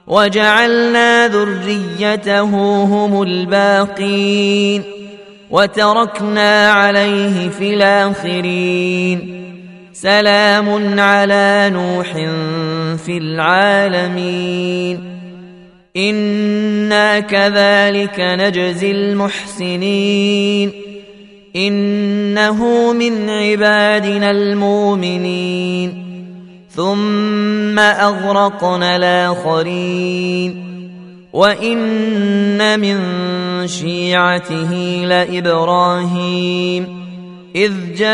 وجعلنا ذريته هم الباقين وتركنا عليه في الآخرين سلام على نوح في العالمين إنا كذلك نجزي المحسنين إنه من عبادنا المؤمنين ثم أغرقنا الآخرين وإن من شيعته لإبراهيم إذ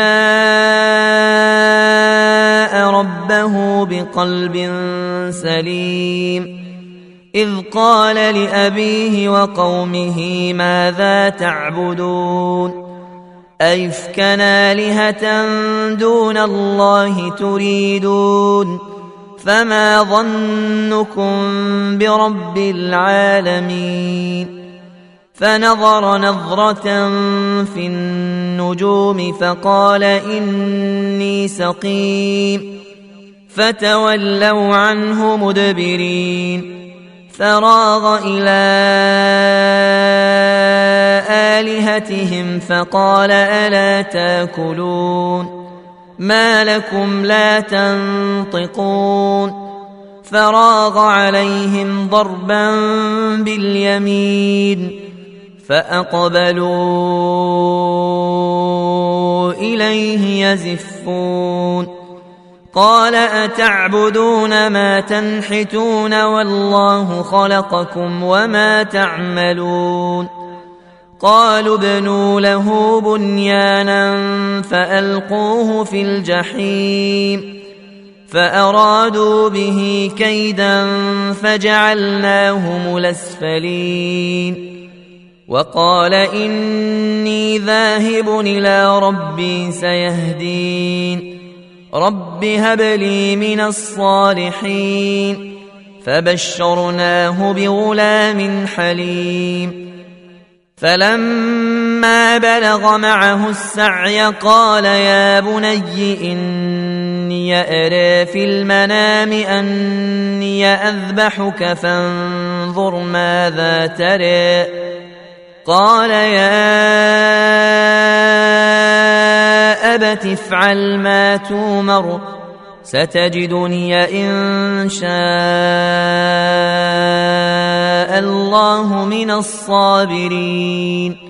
جاء ربه بقلب سليم إذ قال لأبيه وقومه ماذا تعبدون أئفكا آلهة دون الله تريدون فما ظنكم برب العالمين فنظر نظرة في النجوم فقال إني سقيم فتولوا عنه مدبرين فراغ إلى آلهتهم فقال ألا تاكلون ما لكم لا تنطقون فراغ عليهم ضربا باليمين فأقبلوا إليه يزفون قال أتعبدون ما تنحتون والله خلقكم وما تعملون قالوا ابنوا له بنيانا فألقوه في الجحيم فأرادوا به كيدا فجعلناهم الأسفلين وقال إني ذاهب إلى ربي سيهدين رب هب لي من الصالحين فبشرناه بغلام حليم فلما بلغ معه السعي قال يا بني إني أرى في المنام أني أذبحك فانظر ماذا ترى قال يا أبت افعل ما تؤمر ستجدني إن شاء الله من الصابرين